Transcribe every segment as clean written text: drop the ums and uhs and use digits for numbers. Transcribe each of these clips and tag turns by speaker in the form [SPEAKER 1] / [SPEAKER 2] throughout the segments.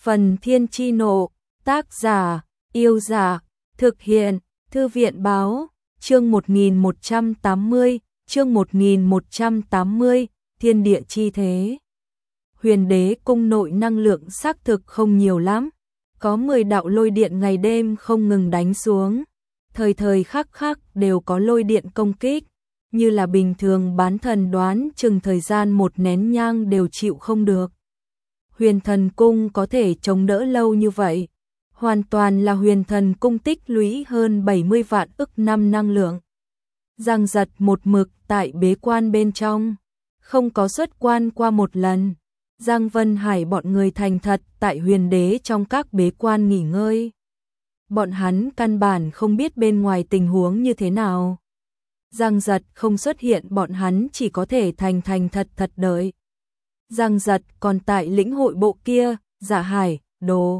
[SPEAKER 1] Phần Thiên Chi Nộ, tác giả, Yêu Giả, thực hiện, Thư viện Báo, chương 1180, chương 1180, Thiên Địa Chi Thế. Huyền Đế cung nội năng lượng xác thực không nhiều lắm, có 10 đạo lôi điện ngày đêm không ngừng đánh xuống, thời thời khắc khắc đều có lôi điện công kích, như là bình thường bán thần đoán chừng thời gian một nén nhang đều chịu không được. Huyền Thần Cung có thể chống đỡ lâu như vậy, hoàn toàn là Huyền Thần Cung tích lũy hơn 70 vạn ức năm năng lượng. Giang Giật một mực tại bế quan bên trong, không có xuất quan qua một lần. Giang Vân Hải bọn người thành thật tại Huyền Đế trong các bế quan nghỉ ngơi. Bọn hắn căn bản không biết bên ngoài tình huống như thế nào. Giang Giật không xuất hiện, bọn hắn chỉ có thể thành thật đợi. Giang Giật còn tại lĩnh hội bộ kia, Dạ Hải, Đồ.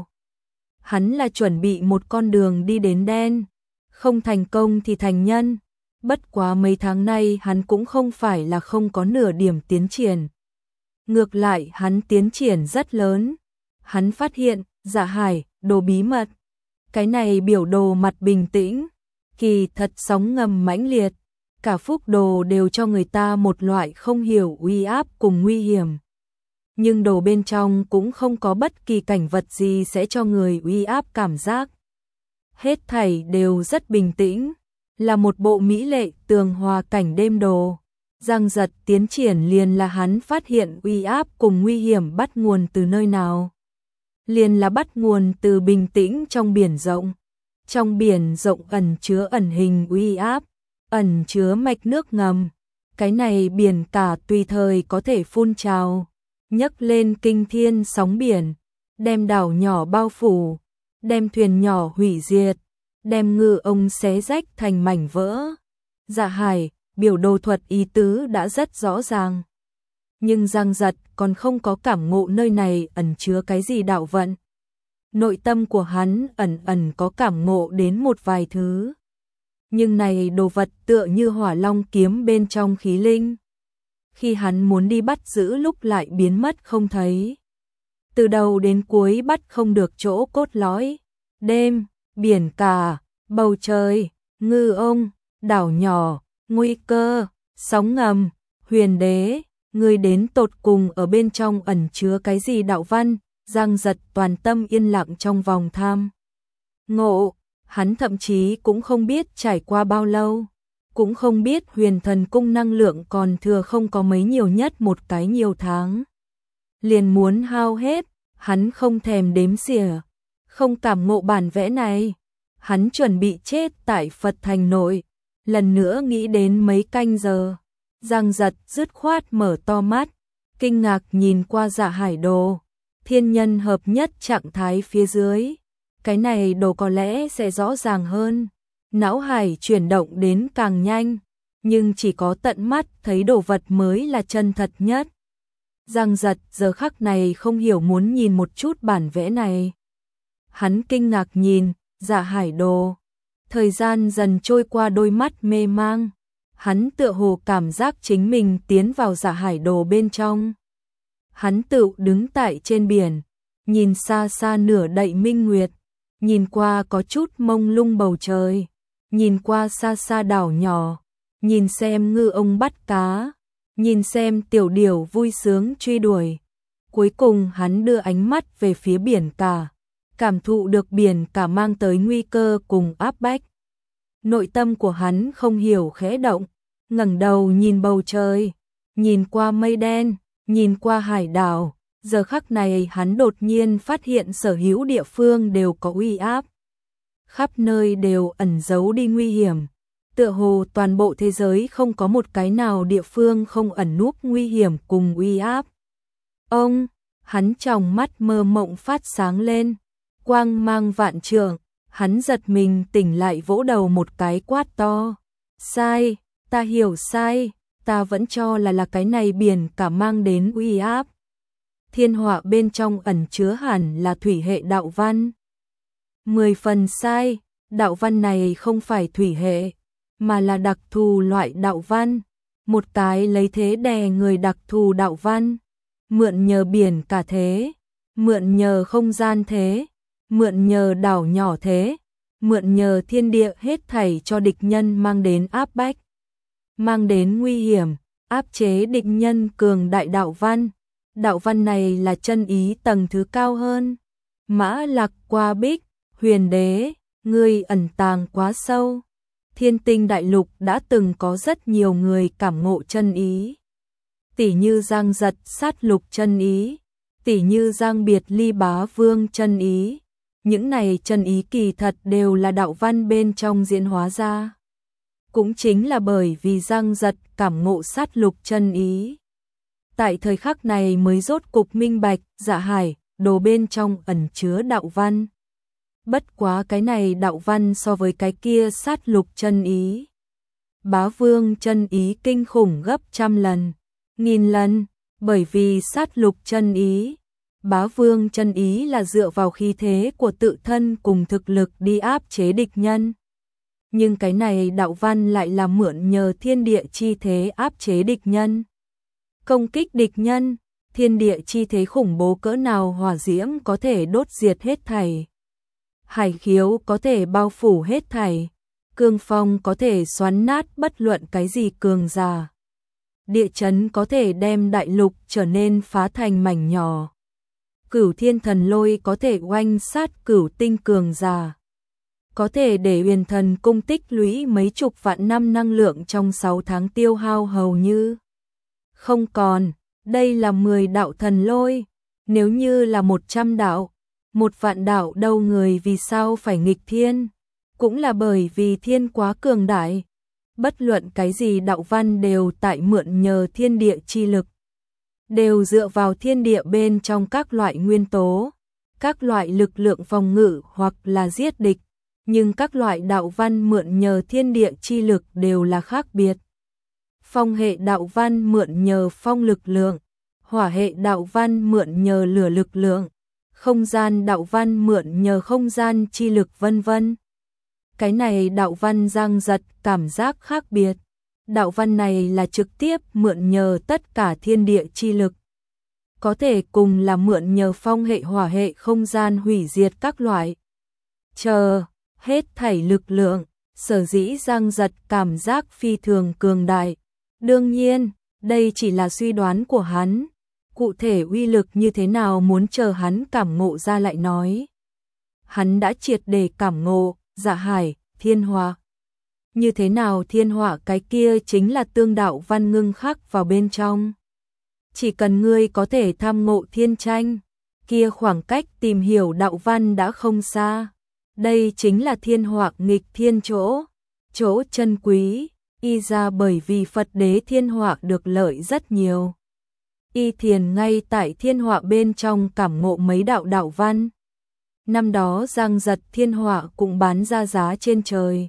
[SPEAKER 1] Hắn là chuẩn bị một con đường đi đến đen, không thành công thì thành nhân. Bất quá mấy tháng nay hắn cũng không phải là không có nửa điểm tiến triển. Ngược lại hắn tiến triển rất lớn. Hắn phát hiện, Dạ Hải, Đồ bí mật. Cái này biểu đồ mặt bình tĩnh, kỳ thật sóng ngầm mãnh liệt. Cả phúc đồ đều cho người ta một loại không hiểu uy áp cùng nguy hiểm. Nhưng đồ bên trong cũng không có bất kỳ cảnh vật gì sẽ cho người uy áp cảm giác. Hết thảy đều rất bình tĩnh, là một bộ mỹ lệ tường hòa cảnh đêm đồ. Giang Giật tiến triển liền là hắn phát hiện uy áp cùng nguy hiểm bắt nguồn từ nơi nào. Liền là bắt nguồn từ bình tĩnh trong biển rộng. Trong biển rộng ẩn chứa ẩn hình uy áp, ẩn chứa mạch nước ngầm. Cái này biển cả tùy thời có thể phun trào, nhấc lên kinh thiên sóng biển, đem đảo nhỏ bao phủ, đem thuyền nhỏ hủy diệt, đem ngư ông xé rách thành mảnh vỡ. Dạ Hải, biểu đồ thuật ý tứ đã rất rõ ràng. Nhưng Giang Giật còn không có cảm ngộ nơi này ẩn chứa cái gì đạo vận. Nội tâm của hắn ẩn có cảm ngộ đến một vài thứ. Nhưng này đồ vật tựa như hỏa long kiếm bên trong khí linh. Khi hắn muốn đi bắt giữ lúc lại biến mất không thấy. Từ đầu đến cuối bắt không được chỗ cốt lõi. Đêm, biển cả, bầu trời, ngư ông, đảo nhỏ, nguy cơ, sóng ngầm, Huyền Đế, người đến tột cùng ở bên trong ẩn chứa cái gì đạo văn. Giang Giật toàn tâm yên lặng trong vòng tham ngộ. Hắn thậm chí cũng không biết trải qua bao lâu, cũng không biết Huyền Thần Cung năng lượng còn thừa không có mấy, nhiều nhất một cái nhiều tháng. Liền muốn hao hết, hắn không thèm đếm xỉa, không cảm ngộ bản vẽ này. Hắn chuẩn bị chết tại Phật Thành nội, lần nữa nghĩ đến mấy canh giờ. Giang Giật dứt khoát mở to mắt, kinh ngạc nhìn qua Dạ Hải đồ, thiên nhân hợp nhất trạng thái phía dưới. Cái này đồ có lẽ sẽ rõ ràng hơn. Não hải chuyển động đến càng nhanh, nhưng chỉ có tận mắt thấy đồ vật mới là chân thật nhất. Giang Giật giờ khắc này không hiểu muốn nhìn một chút bản vẽ này. Hắn kinh ngạc nhìn Dạ Hải đồ. Thời gian dần trôi qua, đôi mắt mê mang. Hắn tựa hồ cảm giác chính mình tiến vào Dạ Hải đồ bên trong. Hắn tự đứng tại trên biển, nhìn xa xa nửa đậy minh nguyệt, nhìn qua có chút mông lung bầu trời, nhìn qua xa xa đảo nhỏ, nhìn xem ngư ông bắt cá, nhìn xem tiểu điểu vui sướng truy đuổi. Cuối cùng hắn đưa ánh mắt về phía biển cả, cảm thụ được biển cả mang tới nguy cơ cùng áp bách. Nội tâm của hắn không hiểu khẽ động, ngẩng đầu nhìn bầu trời, nhìn qua mây đen, nhìn qua hải đảo. Giờ khắc này hắn đột nhiên phát hiện sở hữu địa phương đều có uy áp. Khắp nơi đều ẩn giấu đi nguy hiểm. Tựa hồ toàn bộ thế giới không có một cái nào địa phương không ẩn núp nguy hiểm cùng uy áp. Hắn tròng mắt mơ mộng phát sáng lên, quang mang vạn trượng. Hắn giật mình tỉnh lại, vỗ đầu một cái quát to. Sai, ta hiểu sai, ta vẫn cho là cái này biển cả mang đến uy áp. Thiên họa bên trong ẩn chứa hẳn là thủy hệ đạo văn. 10 phần sai, đạo văn này không phải thủy hệ, mà là đặc thù loại đạo văn. Một cái lấy thế đè người đặc thù đạo văn, mượn nhờ biển cả thế, mượn nhờ không gian thế, mượn nhờ đảo nhỏ thế, mượn nhờ thiên địa hết thảy cho địch nhân mang đến áp bách, mang đến nguy hiểm, áp chế địch nhân cường đại đạo văn. Đạo văn này là chân ý tầng thứ cao hơn. Mã Lạc qua bích, huyền đế, ngươi ẩn tàng quá sâu. Thiên tinh đại lục đã từng có rất nhiều người cảm ngộ chân ý. Tỷ như Giang Giật sát lục chân ý, tỷ như Giang Biệt Ly bá vương chân ý. Những này chân ý kỳ thật đều là đạo văn bên trong diễn hóa ra. Cũng chính là bởi vì Giang Giật cảm ngộ sát lục chân ý. Tại thời khắc này mới rốt cục minh bạch, Dạ Hải, đồ bên trong ẩn chứa đạo văn. Bất quá cái này đạo văn so với cái kia sát lục chân ý. Bá vương chân ý kinh khủng gấp trăm lần, nghìn lần, bởi vì sát lục chân ý. Bá vương chân ý là dựa vào khí thế của tự thân cùng thực lực đi áp chế địch nhân. Nhưng cái này đạo văn lại là mượn nhờ thiên địa chi thế áp chế địch nhân. Công kích địch nhân, thiên địa chi thế khủng bố cỡ nào, hỏa diễm có thể đốt diệt hết thảy. Hải khiếu có thể bao phủ hết thảy. Cương phong có thể xoắn nát bất luận cái gì cường giả. Địa chấn có thể đem đại lục trở nên phá thành mảnh nhỏ. Cửu thiên thần lôi có thể oanh sát cửu tinh cường giả. Có thể để huyền thần cung tích lũy mấy chục vạn năm năng lượng trong 6 tháng tiêu hao hầu như không còn. Đây là 10 đạo thần lôi. Nếu như là 100 đạo, 1 vạn đạo đâu, người vì sao phải nghịch thiên? Cũng là bởi vì thiên quá cường đại. Bất luận cái gì đạo văn đều tại mượn nhờ thiên địa chi lực. Đều dựa vào thiên địa bên trong các loại nguyên tố, các loại lực lượng phòng ngự hoặc là giết địch. Nhưng các loại đạo văn mượn nhờ thiên địa chi lực đều là khác biệt. Phong hệ đạo văn mượn nhờ phong lực lượng, hỏa hệ đạo văn mượn nhờ lửa lực lượng, không gian đạo văn mượn nhờ không gian chi lực vân vân. Cái này đạo văn Giang Giật cảm giác khác biệt. Đạo văn này là trực tiếp mượn nhờ tất cả thiên địa chi lực. Có thể cùng là mượn nhờ phong hệ, hỏa hệ, không gian hủy diệt các loại. Hết thảy lực lượng, sở dĩ Giang Giật cảm giác phi thường cường đại. Đương nhiên, đây chỉ là suy đoán của hắn. Cụ thể uy lực như thế nào muốn chờ hắn cảm ngộ ra lại nói. Hắn đã triệt để cảm ngộ, Dạ Hải, thiên hỏa. Như thế nào thiên hỏa, cái kia chính là tương đạo văn ngưng khắc vào bên trong. Chỉ cần ngươi có thể tham ngộ thiên tranh, kia khoảng cách tìm hiểu đạo văn đã không xa. Đây chính là thiên hỏa nghịch thiên chỗ chân quý. Y ra bởi vì Phật đế thiên hỏa được lợi rất nhiều. Y thiền ngay tại thiên hỏa bên trong cảm ngộ mấy đạo văn. Năm đó Giang Giật thiên hỏa cũng bán ra giá trên trời.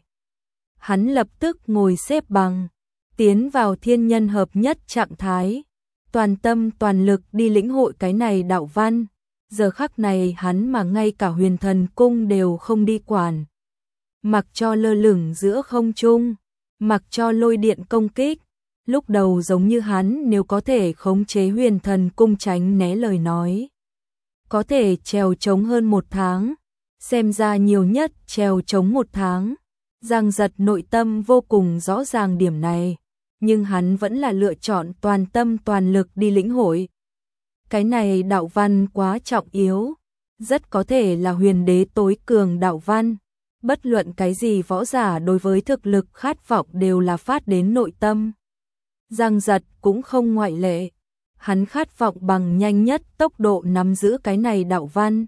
[SPEAKER 1] Hắn lập tức ngồi xếp bằng, tiến vào thiên nhân hợp nhất trạng thái, toàn tâm toàn lực đi lĩnh hội cái này đạo văn. Giờ khắc này hắn mà ngay cả huyền thần cung đều không đi quản. Mặc cho lơ lửng giữa không trung, mặc cho lôi điện công kích. Lúc đầu giống như hắn nếu có thể khống chế huyền thần cung tránh né lời nói, có thể trèo trống hơn 1 tháng, xem ra nhiều nhất trèo trống 1 tháng. Giang Giật nội tâm vô cùng rõ ràng điểm này, nhưng hắn vẫn là lựa chọn toàn tâm toàn lực đi lĩnh hội. Cái này đạo văn quá trọng yếu, rất có thể là huyền đế tối cường đạo văn. Bất luận cái gì võ giả đối với thực lực khát vọng đều là phát đến nội tâm. Giang Giật cũng không ngoại lệ. Hắn khát vọng bằng nhanh nhất tốc độ nắm giữ cái này đạo văn.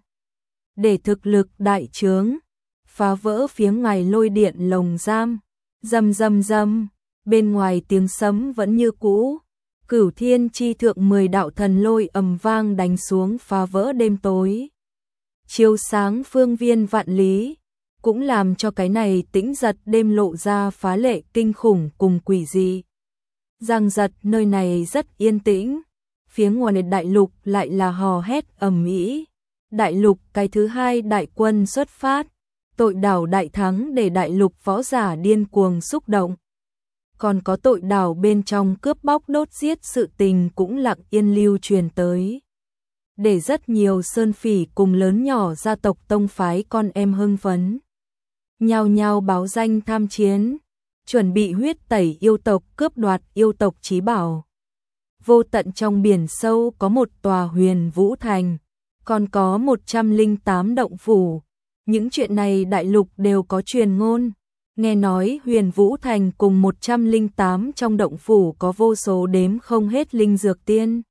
[SPEAKER 1] Để thực lực đại trướng, phá vỡ phía ngoài lôi điện lồng giam. Rầm rầm rầm, bên ngoài tiếng sấm vẫn như cũ. Cửu thiên chi thượng 10 đạo thần lôi ầm vang đánh xuống, phá vỡ đêm tối, chiếu sáng phương viên vạn lý, cũng làm cho cái này tĩnh giật đêm lộ ra phá lệ kinh khủng cùng quỷ dị. Giang Giật nơi này rất yên tĩnh, phía ngoài đại lục lại là hò hét ầm ĩ. Đại lục cái thứ 2 đại quân xuất phát, tội đảo đại thắng để đại lục võ giả điên cuồng xúc động. Còn có tội đảo bên trong cướp bóc đốt giết sự tình cũng lặng yên lưu truyền tới. để rất nhiều sơn phỉ cùng lớn nhỏ gia tộc tông phái con em hưng phấn. Nhao nhao báo danh tham chiến, chuẩn bị huyết tẩy yêu tộc, cướp đoạt yêu tộc chí bảo. Vô tận trong biển sâu có một tòa Huyền Vũ Thành, còn có 108 động phủ. Những chuyện này đại lục đều có truyền ngôn. Nghe nói Huyền Vũ Thành cùng 108 trong động phủ có vô số đếm không hết linh dược tiên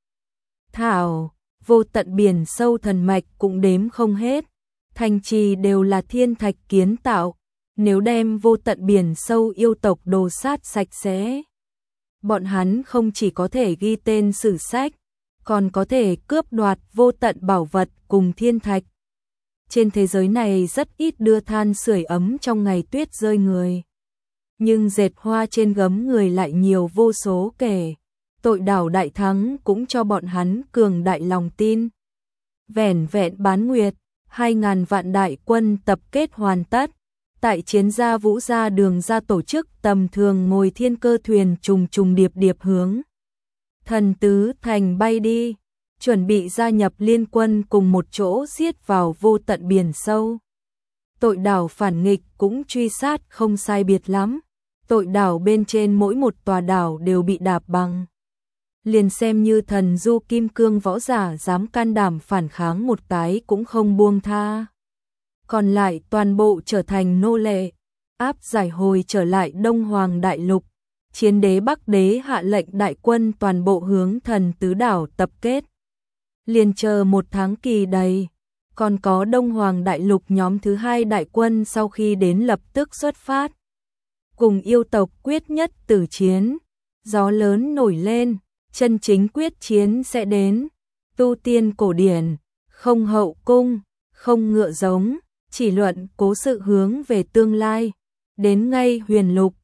[SPEAKER 1] thảo, vô tận biển sâu thần mạch cũng đếm không hết. Thành trì đều là thiên thạch kiến tạo, nếu đem vô tận biển sâu yêu tộc đồ sát sạch sẽ, bọn hắn không chỉ có thể ghi tên sử sách, còn có thể cướp đoạt vô tận bảo vật cùng thiên thạch. Trên thế giới này rất ít đưa than sưởi ấm trong ngày tuyết rơi người, nhưng dệt hoa trên gấm người lại nhiều vô số kể. Tội đảo đại thắng cũng cho bọn hắn cường đại lòng tin. Vẻn vẹn bán nguyệt, 2.000 vạn đại quân tập kết hoàn tất. Tại chiến gia Vũ gia Đường ra tổ chức tầm thường ngồi thiên cơ thuyền trùng trùng điệp điệp hướng Thần Tứ Thành bay đi, chuẩn bị gia nhập liên quân cùng một chỗ giết vào vô tận biển sâu. Tội đảo phản nghịch cũng truy sát không sai biệt lắm. Tội đảo bên trên mỗi một tòa đảo đều bị đạp bằng. Liền xem như thần du kim cương võ giả dám can đảm phản kháng một cái cũng không buông tha. Còn lại toàn bộ trở thành nô lệ, áp giải hồi trở lại Đông Hoàng Đại Lục. Chiến đế Bắc đế hạ lệnh đại quân toàn bộ hướng Thần Tứ đảo tập kết. Liền chờ 1 tháng kỳ đầy, còn có Đông Hoàng Đại Lục nhóm thứ 2 đại quân sau khi đến lập tức xuất phát. Cùng yêu tộc quyết nhất tử chiến, gió lớn nổi lên, chân chính quyết chiến sẽ đến. Tu tiên cổ điển, không hậu cung, không ngựa giống, chỉ luận cố sự hướng về tương lai. Đến ngay Huyền Lục,